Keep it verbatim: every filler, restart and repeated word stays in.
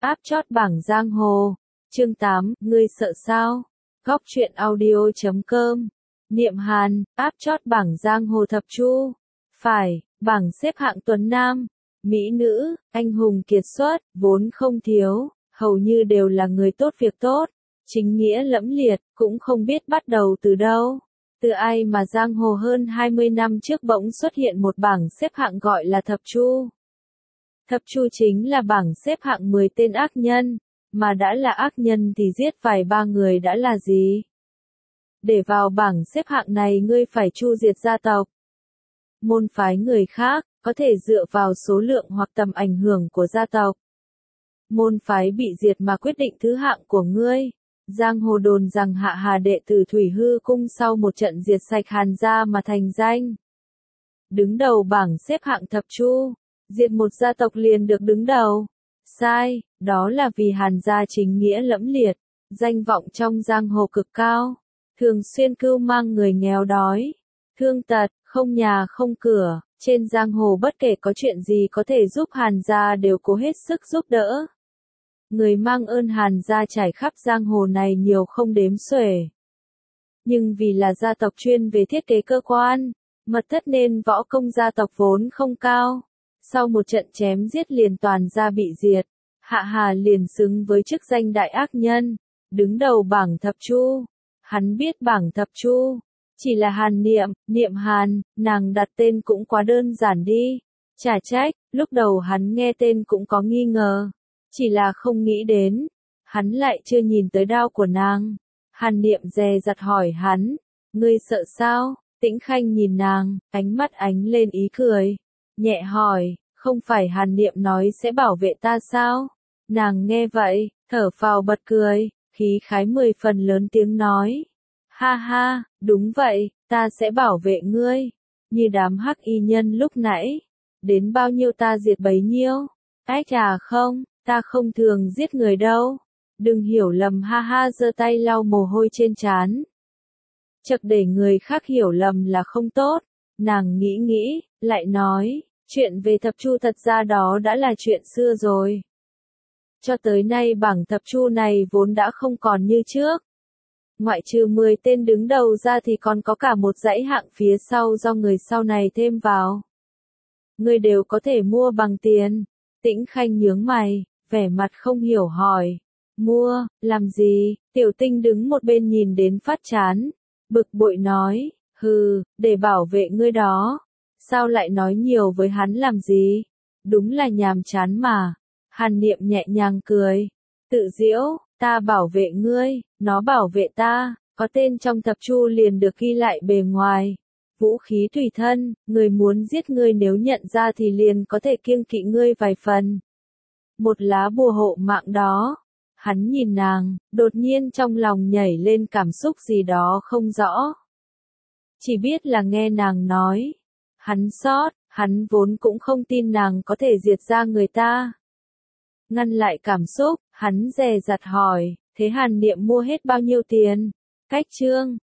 áp chót bảng giang hồ. Chương tám, ngươi sợ sao? Góc truyện audio chấm com. Niệm Hàn, áp chót bảng giang hồ thập chu. Phải, bảng xếp hạng tuấn nam, mỹ nữ, anh hùng kiệt xuất, vốn không thiếu, hầu như đều là người tốt việc tốt, chính nghĩa lẫm liệt, cũng không biết bắt đầu từ đâu. Từ ai mà giang hồ hơn hai mươi năm trước bỗng xuất hiện một bảng xếp hạng gọi là thập chu. Thập chu chính là bảng xếp hạng mười tên ác nhân, mà đã là ác nhân thì giết vài ba người đã là gì? Để vào bảng xếp hạng này ngươi phải chu diệt gia tộc, môn phái người khác, có thể dựa vào số lượng hoặc tầm ảnh hưởng của gia tộc. Môn phái bị diệt mà quyết định thứ hạng của ngươi. Giang hồ đồn rằng Hạ Hà đệ tử Thủy Hư Cung sau một trận diệt sạch Hàn gia mà thành danh. Đứng đầu bảng xếp hạng thập chu, diệt một gia tộc liền được đứng đầu. Sai, đó là vì Hàn gia chính nghĩa lẫm liệt, danh vọng trong giang hồ cực cao, thường xuyên cưu mang người nghèo đói, thương tật, không nhà không cửa, trên giang hồ bất kể có chuyện gì có thể giúp Hàn gia đều cố hết sức giúp đỡ. Người mang ơn Hàn gia trải khắp giang hồ này nhiều không đếm xuể. Nhưng vì là gia tộc chuyên về thiết kế cơ quan, mật thất nên võ công gia tộc vốn không cao. Sau một trận chém giết liền toàn gia bị diệt, Hạ Hà liền xứng với chức danh đại ác nhân, đứng đầu bảng thập chu. Hắn biết bảng thập chu chỉ là Hàn Niệm, Niệm Hàn, nàng đặt tên cũng quá đơn giản đi. Chả trách, lúc đầu hắn nghe tên cũng có nghi ngờ, chỉ là không nghĩ đến, hắn lại chưa nhìn tới đao của nàng. Hàn Niệm dè dặt hỏi hắn, ngươi sợ sao? Tĩnh Khanh nhìn nàng, ánh mắt ánh lên ý cười, nhẹ hỏi, không phải Hàn Niệm nói sẽ bảo vệ ta sao? Nàng nghe vậy, thở phào bật cười, khí khái mười phần lớn tiếng nói, ha ha, đúng vậy, ta sẽ bảo vệ ngươi, như đám hắc y nhân lúc nãy, đến bao nhiêu ta diệt bấy nhiêu. Ách à không, ta không thường giết người đâu, đừng hiểu lầm, ha ha, giơ tay lau mồ hôi trên trán. Chật, để người khác hiểu lầm là không tốt. Nàng nghĩ nghĩ, lại nói, chuyện về thập chu thật ra đó đã là chuyện xưa rồi. Cho tới nay bảng thập chu này vốn đã không còn như trước. Ngoại trừ mười tên đứng đầu ra thì còn có cả một dãy hạng phía sau do người sau này thêm vào. Người đều có thể mua bằng tiền. Tĩnh Khanh nhướng mày, vẻ mặt không hiểu hỏi, mua, làm gì? Tiểu Tinh đứng một bên nhìn đến phát chán, bực bội nói, hừ, để bảo vệ ngươi đó. Sao lại nói nhiều với hắn làm gì? Đúng là nhàm chán mà. Hàn Niệm nhẹ nhàng cười, tự giễu, ta bảo vệ ngươi, nó bảo vệ ta, có tên trong thập chu liền được ghi lại bề ngoài. Vũ khí tùy thân, người muốn giết ngươi nếu nhận ra thì liền có thể kiêng kỵ ngươi vài phần. Một lá bùa hộ mạng đó. Hắn nhìn nàng, đột nhiên trong lòng nhảy lên cảm xúc gì đó không rõ. Chỉ biết là nghe nàng nói. Hắn sót, hắn vốn cũng không tin nàng có thể diệt ra người ta. Ngăn lại cảm xúc, hắn dè dặt hỏi, thế Hàn Niệm mua hết bao nhiêu tiền? Cách chương,